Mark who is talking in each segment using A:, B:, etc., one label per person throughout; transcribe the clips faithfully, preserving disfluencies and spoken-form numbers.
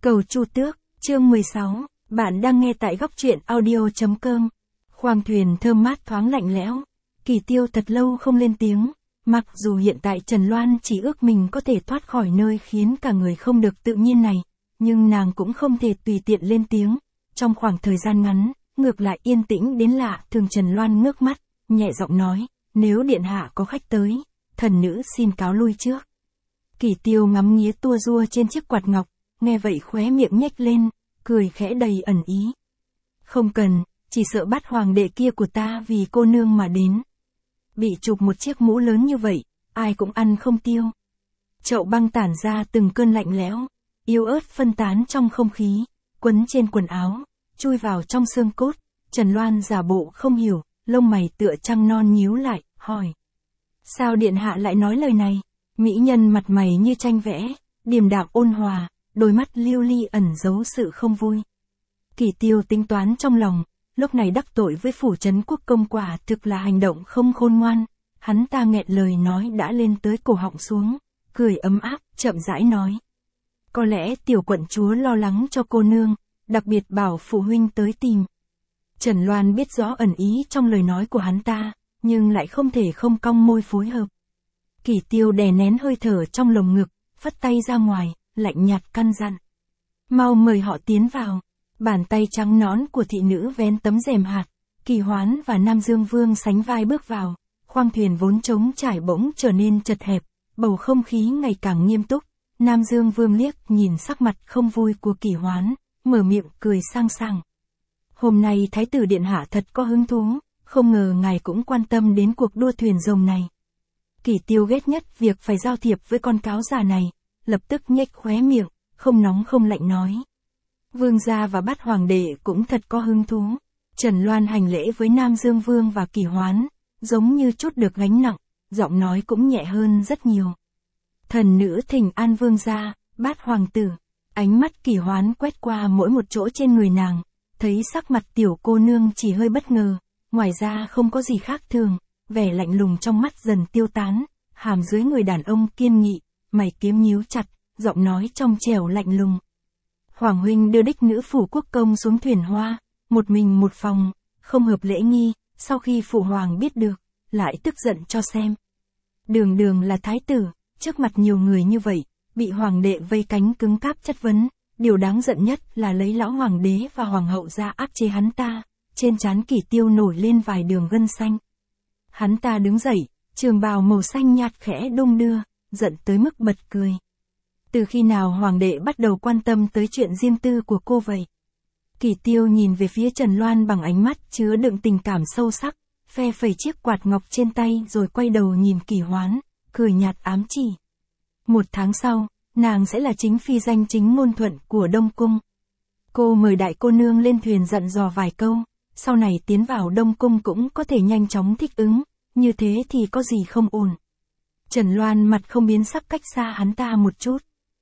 A: Cầu Chu Tước, chương mười sáu, bạn đang nghe tại góc truyện audio.com. Khoang thuyền thơm mát thoáng lạnh lẽo, Kỳ Tiêu thật lâu không lên tiếng, mặc dù hiện tại Trần Loan chỉ ước mình có thể thoát khỏi nơi khiến cả người không được tự nhiên này, nhưng nàng cũng không thể tùy tiện lên tiếng. Trong khoảng thời gian ngắn, ngược lại yên tĩnh đến lạ thường. Trần Loan ngước mắt, nhẹ giọng nói, nếu điện hạ có khách tới, thần nữ xin cáo lui trước. Kỳ Tiêu ngắm nghía tua rua trên chiếc quạt ngọc, nghe vậy khóe miệng nhếch lên, cười khẽ đầy ẩn ý. Không cần, chỉ sợ Bát hoàng đệ kia của ta vì cô nương mà đến. Bị chụp một chiếc mũ lớn như vậy, ai cũng ăn không tiêu. Chậu băng tản ra từng cơn lạnh lẽo, yếu ớt phân tán trong không khí, quấn trên quần áo, chui vào trong xương cốt. Trần Loan giả bộ không hiểu, lông mày tựa trăng non nhíu lại, hỏi. Sao điện hạ lại nói lời này? Mỹ nhân mặt mày như tranh vẽ, điềm đạm ôn hòa, đôi mắt lưu ly ẩn giấu sự không vui. Kỳ Tiêu tính toán trong lòng, lúc này đắc tội với phủ trấn quốc công quả thực là hành động không khôn ngoan. Hắn ta nghẹn lời nói đã lên tới cổ họng xuống, cười ấm áp, chậm rãi nói. Có lẽ tiểu quận chúa lo lắng cho cô nương, đặc biệt bảo phụ huynh tới tìm. Trần Loan biết rõ ẩn ý trong lời nói của hắn ta, nhưng lại không thể không cong môi phối hợp. Kỳ Tiêu đè nén hơi thở trong lồng ngực, phất tay ra ngoài, lạnh nhạt căn dặn. Mau mời họ tiến vào. Bàn tay trắng nõn của thị nữ vén tấm rèm hạt, Kỳ Hoán và Nam Dương Vương sánh vai bước vào. Khoang thuyền vốn trống trải bỗng trở nên chật hẹp, bầu không khí ngày càng nghiêm túc. Nam Dương Vương liếc nhìn sắc mặt không vui của Kỳ Hoán, mở miệng cười sang sảng. Hôm nay Thái tử điện hạ thật có hứng thú, không ngờ ngài cũng quan tâm đến cuộc đua thuyền rồng này. Kỳ Tiêu ghét nhất việc phải giao thiệp với con cáo già này, lập tức nhếch khóe miệng, không nóng không lạnh nói. Vương gia và Bát hoàng đệ cũng thật có hứng thú. Trần Loan hành lễ với Nam Dương Vương và Kỳ Hoán, giống như chút được gánh nặng, giọng nói cũng nhẹ hơn rất nhiều. Thần nữ thỉnh an vương gia, Bát hoàng tử. Ánh mắt Kỳ Hoán quét qua mỗi một chỗ trên người nàng, thấy sắc mặt tiểu cô nương chỉ hơi bất ngờ, ngoài ra không có gì khác thường, vẻ lạnh lùng trong mắt dần tiêu tán, hàm dưới người đàn ông kiên nghị, mày kiếm nhíu chặt, giọng nói trong trẻo lạnh lùng. Hoàng huynh đưa đích nữ phủ quốc công xuống thuyền hoa, một mình một phòng, không hợp lễ nghi. Sau khi phụ hoàng biết được, lại tức giận cho xem. Đường đường là thái tử, trước mặt nhiều người như vậy, bị hoàng đệ vây cánh cứng cáp chất vấn. Điều đáng giận nhất là lấy lão hoàng đế và hoàng hậu ra áp chế hắn ta. Trên trán Kỳ Tiêu nổi lên vài đường gân xanh. Hắn ta đứng dậy, trường bào màu xanh nhạt khẽ đung đưa, giận tới mức bật cười. Từ khi nào hoàng đệ bắt đầu quan tâm tới chuyện riêng tư của cô vậy? Kỳ Tiêu nhìn về phía Trần Loan bằng ánh mắt chứa đựng tình cảm sâu sắc, phe phẩy chiếc quạt ngọc trên tay rồi quay đầu nhìn Kỳ Hoán, cười nhạt ám chỉ. Một tháng sau, nàng sẽ là chính phi danh chính ngôn thuận của Đông Cung. Cô mời đại cô nương lên thuyền dặn dò vài câu, sau này tiến vào Đông Cung cũng có thể nhanh chóng thích ứng, như thế thì có gì không ổn. Trần Loan mặt không biến sắc cách xa hắn ta một chút.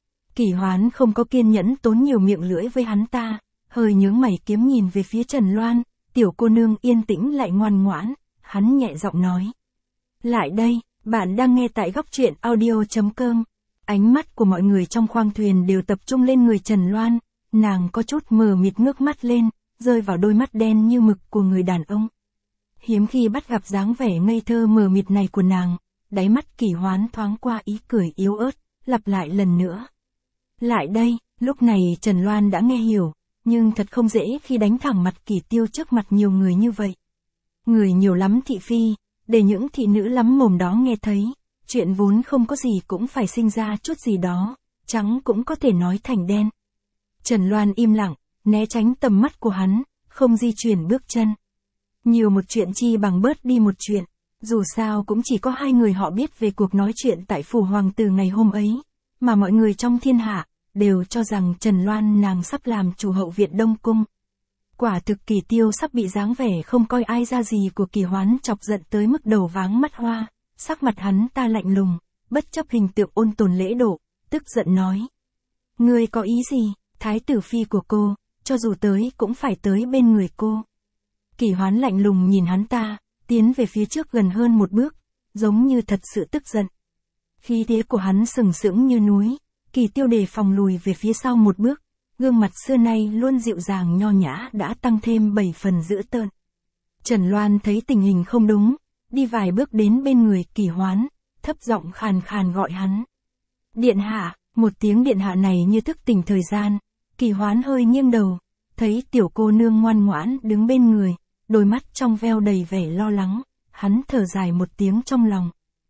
A: Kỳ Hoán không có kiên nhẫn tốn nhiều miệng lưỡi với hắn ta, hơi nhướng mày kiếm nhìn về phía Trần Loan, tiểu cô nương yên tĩnh lại ngoan ngoãn, hắn nhẹ giọng nói. Lại đây, bạn đang nghe tại góc truyện audio.com. Ánh mắt của mọi người trong khoang thuyền đều tập trung lên người Trần Loan, nàng có chút mờ mịt ngước mắt lên, rơi vào đôi mắt đen như mực của người đàn ông. Hiếm khi bắt gặp dáng vẻ ngây thơ mờ mịt này của nàng, đáy mắt Kỳ Hoán thoáng qua ý cười yếu ớt, lặp lại lần nữa. Lại đây, lúc này Trần Loan đã nghe hiểu, nhưng thật không dễ khi đánh thẳng mặt Kỳ Tiêu trước mặt nhiều người như vậy. Người nhiều lắm thị phi, để những thị nữ lắm mồm đó nghe thấy, chuyện vốn không có gì cũng phải sinh ra chút gì đó, trắng cũng có thể nói thành đen. Trần Loan im lặng, né tránh tầm mắt của hắn, không di chuyển bước chân. Nhiều một chuyện chi bằng bớt đi một chuyện, dù sao cũng chỉ có hai người họ biết về cuộc nói chuyện tại phủ hoàng tử ngày hôm ấy, mà mọi người trong thiên hạ đều cho rằng Trần Loan nàng sắp làm chủ hậu viện Đông Cung. Quả thực Kỳ Tiêu sắp bị dáng vẻ không coi ai ra gì của Kỳ Hoán chọc giận tới mức đầu váng mắt hoa, sắc mặt hắn ta lạnh lùng, bất chấp hình tượng ôn tồn lễ độ, tức giận nói. Ngươi có ý gì, thái tử phi của cô, cho dù tới cũng phải tới bên người cô. Kỳ Hoán lạnh lùng nhìn hắn ta, tiến về phía trước gần hơn một bước, giống như thật sự tức giận. Khí thế của hắn sừng sững như núi, Kỳ Tiêu đề phòng lùi về phía sau một bước, gương mặt xưa nay luôn dịu dàng nho nhã đã tăng thêm bảy phần dữ tợn. Trần Loan thấy tình hình không đúng, đi vài bước đến bên người Kỷ Hoán, thấp giọng khàn khàn gọi hắn. Điện hạ, một tiếng điện hạ này như thức tỉnh thời gian, Kỷ Hoán hơi nghiêng đầu, thấy tiểu cô nương ngoan ngoãn đứng bên người, đôi mắt trong veo đầy vẻ lo lắng, hắn thở dài một tiếng trong lòng.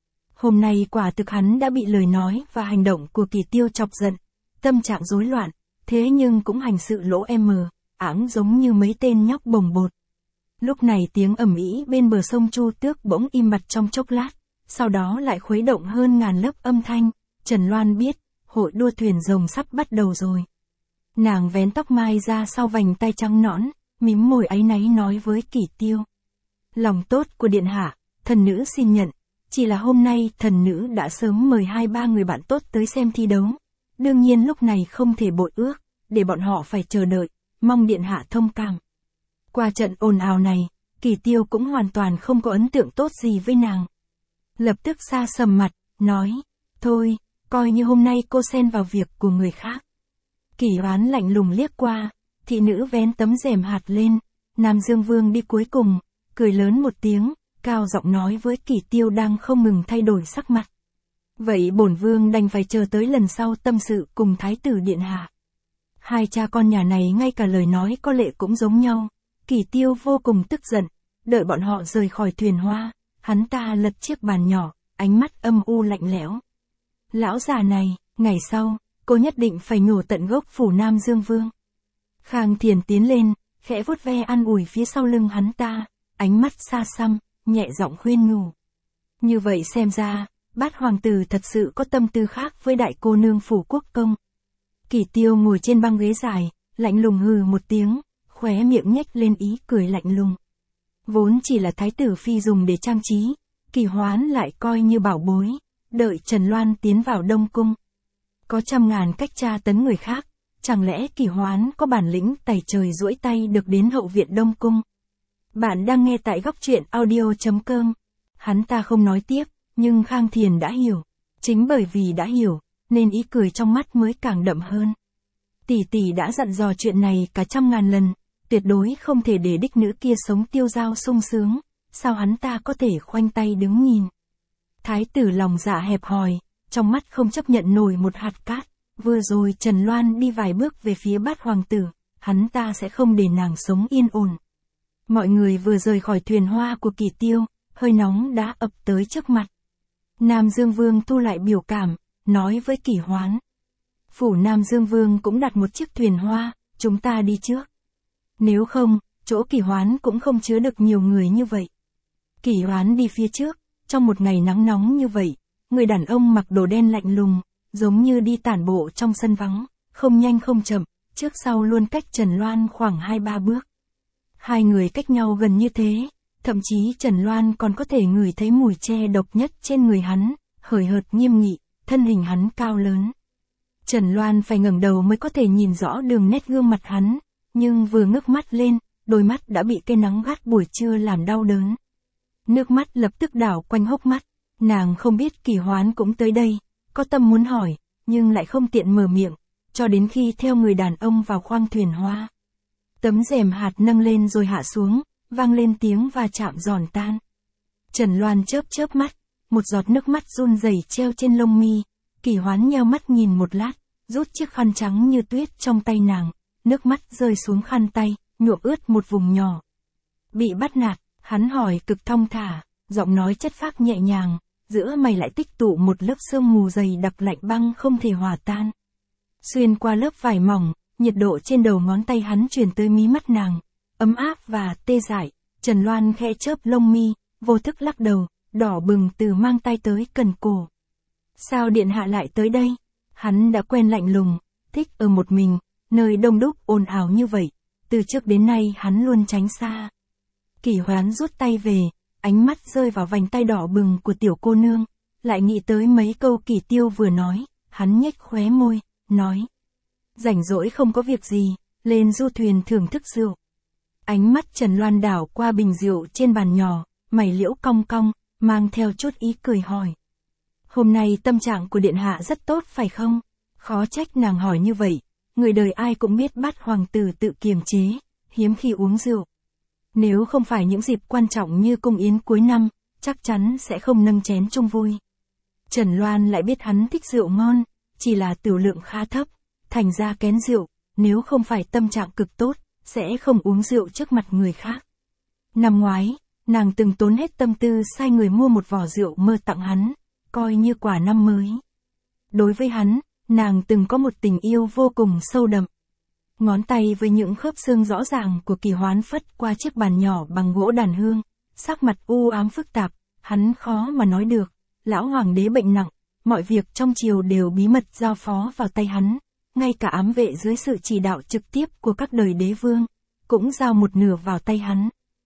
A: Hôm nay quả thực hắn đã bị lời nói và hành động của Kỷ Tiêu chọc giận, tâm trạng rối loạn, thế nhưng cũng hành sự lỗ em mờ, áng giống như mấy tên nhóc bồng bột. Lúc này tiếng ầm ĩ bên bờ sông Chu Tước bỗng im bặt trong chốc lát, sau đó lại khuấy động hơn ngàn lớp âm thanh, Trần Loan biết, hội đua thuyền rồng sắp bắt đầu rồi. Nàng vén tóc mai ra sau vành tay trắng nõn, mím môi áy náy nói với Kỷ Tiêu. Lòng tốt của điện hạ, thần nữ xin nhận, chỉ là hôm nay thần nữ đã sớm mời hai ba người bạn tốt tới xem thi đấu. Đương nhiên lúc này không thể bội ước, để bọn họ phải chờ đợi, mong điện hạ thông cảm. Qua trận ồn ào này, Kỷ Tiêu cũng hoàn toàn không có ấn tượng tốt gì với nàng. Lập tức xa sầm mặt, nói, thôi, coi như hôm nay cô xen vào việc của người khác. Kỷ Hoán lạnh lùng liếc qua, thị nữ vén tấm rèm hạt lên, Nam Dương Vương đi cuối cùng, cười lớn một tiếng, cao giọng nói với Kỷ Tiêu đang không ngừng thay đổi sắc mặt. Vậy bổn vương đành phải chờ tới lần sau tâm sự cùng thái tử điện hạ. Hai cha con nhà này ngay cả lời nói có lệ cũng giống nhau. Kỷ Tiêu vô cùng tức giận, đợi bọn họ rời khỏi thuyền hoa, hắn ta lật chiếc bàn nhỏ, ánh mắt âm u lạnh lẽo. Lão già này, ngày sau, cô nhất định phải nhổ tận gốc phủ Nam Dương Vương. Khang Thiền tiến lên, khẽ vuốt ve an ủi phía sau lưng hắn ta, ánh mắt xa xăm, nhẹ giọng khuyên nhủ. Như vậy xem ra, Bát hoàng tử thật sự có tâm tư khác với đại cô nương phủ quốc công. Kỷ Tiêu ngồi trên băng ghế dài, lạnh lùng hừ một tiếng, khóe miệng nhếch lên ý cười lạnh lùng. Vốn chỉ là thái tử phi dùng để trang trí, Kỷ Hoán lại coi như bảo bối, đợi Trần Loan tiến vào Đông Cung. Có trăm ngàn cách tra tấn người khác, chẳng lẽ Kỷ Hoán có bản lĩnh tày trời duỗi tay được đến hậu viện Đông Cung? Bạn đang nghe tại góc truyện audio chấm com. Hắn ta không nói tiếp, nhưng Khang Thiền đã hiểu. Chính bởi vì đã hiểu, nên ý cười trong mắt mới càng đậm hơn. Tỷ tỷ đã dặn dò chuyện này cả trăm ngàn lần, tuyệt đối không thể để đích nữ kia sống tiêu dao sung sướng, sao hắn ta có thể khoanh tay đứng nhìn. Thái tử lòng dạ hẹp hòi, trong mắt không chấp nhận nổi một hạt cát, vừa rồi Trần Loan đi vài bước về phía Bát hoàng tử, hắn ta sẽ không để nàng sống yên ổn. Mọi người vừa rời khỏi thuyền hoa của Kỷ Tiêu, hơi nóng đã ập tới trước mặt. Nam Dương Vương thu lại biểu cảm, nói với Kỷ Hoán. Phủ Nam Dương Vương cũng đặt một chiếc thuyền hoa, chúng ta đi trước. Nếu không, chỗ Kỷ Hoán cũng không chứa được nhiều người như vậy. Kỷ Hoán đi phía trước, trong một ngày nắng nóng như vậy, người đàn ông mặc đồ đen lạnh lùng, giống như đi tản bộ trong sân vắng, không nhanh không chậm, trước sau luôn cách Trần Loan khoảng hai ba bước. Hai người cách nhau gần như thế, thậm chí Trần Loan còn có thể ngửi thấy mùi tre độc nhất trên người hắn, hời hợt nghiêm nghị, thân hình hắn cao lớn. Trần Loan phải ngẩng đầu mới có thể nhìn rõ đường nét gương mặt hắn, nhưng vừa ngước mắt lên, đôi mắt đã bị cây nắng gắt buổi trưa làm đau đớn. Nước mắt lập tức đảo quanh hốc mắt, nàng không biết Kỷ Hoán cũng tới đây, có tâm muốn hỏi, nhưng lại không tiện mở miệng, cho đến khi theo người đàn ông vào khoang thuyền hoa. Tấm rèm hạt nâng lên rồi hạ xuống, vang lên tiếng va chạm giòn tan. Trần Loan chớp chớp mắt, một giọt nước mắt run rẩy treo trên lông mi. Kỷ Hoán nheo mắt nhìn một lát, rút chiếc khăn trắng như tuyết trong tay nàng, nước mắt rơi xuống khăn tay, nhuộm ướt một vùng nhỏ. Bị bắt nạt, hắn hỏi cực thong thả, giọng nói chất phác nhẹ nhàng, giữa mày lại tích tụ một lớp sương mù dày đặc lạnh băng không thể hòa tan. Xuyên qua lớp vải mỏng, nhiệt độ trên đầu ngón tay hắn truyền tới mí mắt nàng, ấm áp và tê dại. Trần Loan khẽ chớp lông mi, vô thức lắc đầu, đỏ bừng từ mang tay tới cần cổ. Sao điện hạ lại tới đây? Hắn đã quen lạnh lùng, thích ở một mình, nơi đông đúc ồn ào như vậy, từ trước đến nay hắn luôn tránh xa. Kỷ Hoán rút tay về, ánh mắt rơi vào vành tay đỏ bừng của tiểu cô nương, lại nghĩ tới mấy câu Kỷ Tiêu vừa nói, hắn nhếch khóe môi, nói. Rảnh rỗi không có việc gì, lên du thuyền thưởng thức rượu. Ánh mắt Trần Loan đảo qua bình rượu trên bàn nhỏ, mày liễu cong cong, mang theo chút ý cười hỏi. Hôm nay tâm trạng của điện hạ rất tốt phải không? Khó trách nàng hỏi như vậy, người đời ai cũng biết Bát hoàng tử tự kiềm chế, hiếm khi uống rượu. Nếu không phải những dịp quan trọng như cung yến cuối năm, chắc chắn sẽ không nâng chén chung vui. Trần Loan lại biết hắn thích rượu ngon, chỉ là tửu lượng khá thấp, thành ra kén rượu, nếu không phải tâm trạng cực tốt, sẽ không uống rượu trước mặt người khác. Năm ngoái, nàng từng tốn hết tâm tư sai người mua một vỏ rượu mơ tặng hắn, coi như quà năm mới. Đối với hắn, nàng từng có một tình yêu vô cùng sâu đậm. Ngón tay với những khớp xương rõ ràng của Kỳ Hoán phất qua chiếc bàn nhỏ bằng gỗ đàn hương, sắc mặt u ám phức tạp, hắn khó mà nói được, lão hoàng đế bệnh nặng, mọi việc trong triều đều bí mật giao phó vào tay hắn, ngay cả ám vệ dưới sự chỉ đạo trực tiếp của các đời đế vương, cũng giao một nửa vào tay hắn.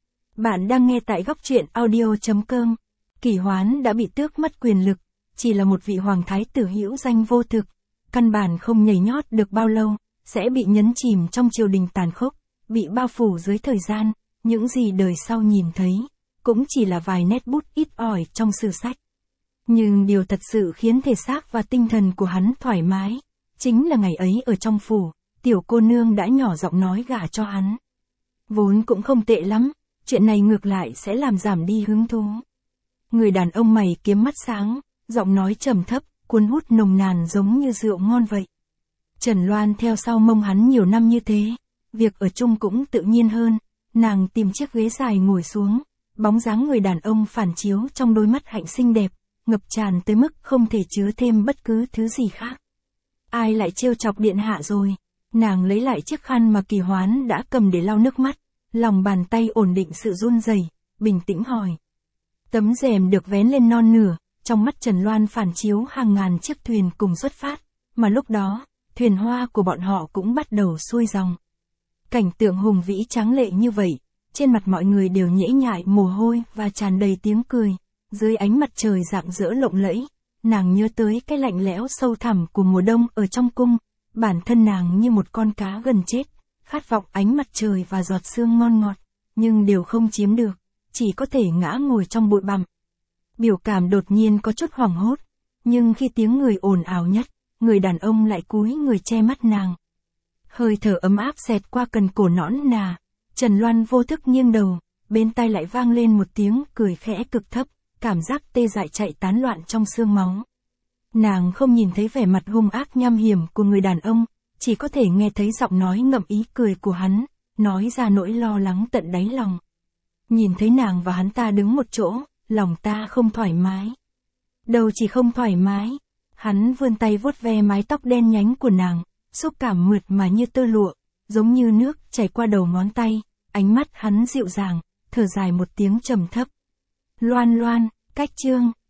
A: Bạn đang nghe tại góc truyện audio chấm com. Kỳ Hoán đã bị tước mất quyền lực, chỉ là một vị hoàng thái tử hữu danh vô thực, căn bản không nhảy nhót được bao lâu, sẽ bị nhấn chìm trong triều đình tàn khốc, bị bao phủ dưới thời gian, những gì đời sau nhìn thấy, cũng chỉ là vài nét bút ít ỏi trong sử sách. Nhưng điều thật sự khiến thể xác và tinh thần của hắn thoải mái, chính là ngày ấy ở trong phủ, tiểu cô nương đã nhỏ giọng nói gả cho hắn. Vốn cũng không tệ lắm, chuyện này ngược lại sẽ làm giảm đi hứng thú. Người đàn ông mày kiếm mắt sáng, giọng nói trầm thấp, cuốn hút nồng nàn giống như rượu ngon vậy. Trần Loan theo sau mông hắn nhiều năm như thế, việc ở chung cũng tự nhiên hơn, nàng tìm chiếc ghế dài ngồi xuống, bóng dáng người đàn ông phản chiếu trong đôi mắt hạnh xinh đẹp, ngập tràn tới mức không thể chứa thêm bất cứ thứ gì khác. Ai lại trêu chọc điện hạ rồi? Nàng lấy lại chiếc khăn mà Kỳ Hoán đã cầm để lau nước mắt, lòng bàn tay ổn định sự run rẩy, bình tĩnh hỏi. Tấm rèm được vén lên non nửa, trong mắt Trần Loan phản chiếu hàng ngàn chiếc thuyền cùng xuất phát, mà lúc đó, thuyền hoa của bọn họ cũng bắt đầu xuôi dòng. Cảnh tượng hùng vĩ tráng lệ như vậy, trên mặt mọi người đều nhễ nhại mồ hôi và tràn đầy tiếng cười, dưới ánh mặt trời rạng rỡ lộng lẫy, nàng nhớ tới cái lạnh lẽo sâu thẳm của mùa đông ở trong cung, bản thân nàng như một con cá gần chết, khát vọng ánh mặt trời và giọt sương ngon ngọt, nhưng đều không chiếm được, chỉ có thể ngã ngồi trong bụi bặm. Biểu cảm đột nhiên có chút hoảng hốt, nhưng khi tiếng người ồn ào nhất, người đàn ông lại cúi người che mắt nàng. Hơi thở ấm áp xẹt qua cần cổ nõn nà, Trần Loan vô thức nghiêng đầu, bên tai lại vang lên một tiếng cười khẽ cực thấp, cảm giác tê dại chạy tán loạn trong xương máu. Nàng không nhìn thấy vẻ mặt hung ác nham hiểm của người đàn ông, chỉ có thể nghe thấy giọng nói ngậm ý cười của hắn, nói ra nỗi lo lắng tận đáy lòng. Nhìn thấy nàng và hắn ta đứng một chỗ, lòng ta không thoải mái. Đầu chỉ không thoải mái. Hắn vươn tay vuốt ve mái tóc đen nhánh của nàng, xúc cảm mượt mà như tơ lụa, giống như nước chảy qua đầu ngón tay, ánh mắt hắn dịu dàng, thở dài một tiếng trầm thấp. Loan Loan, cách chương.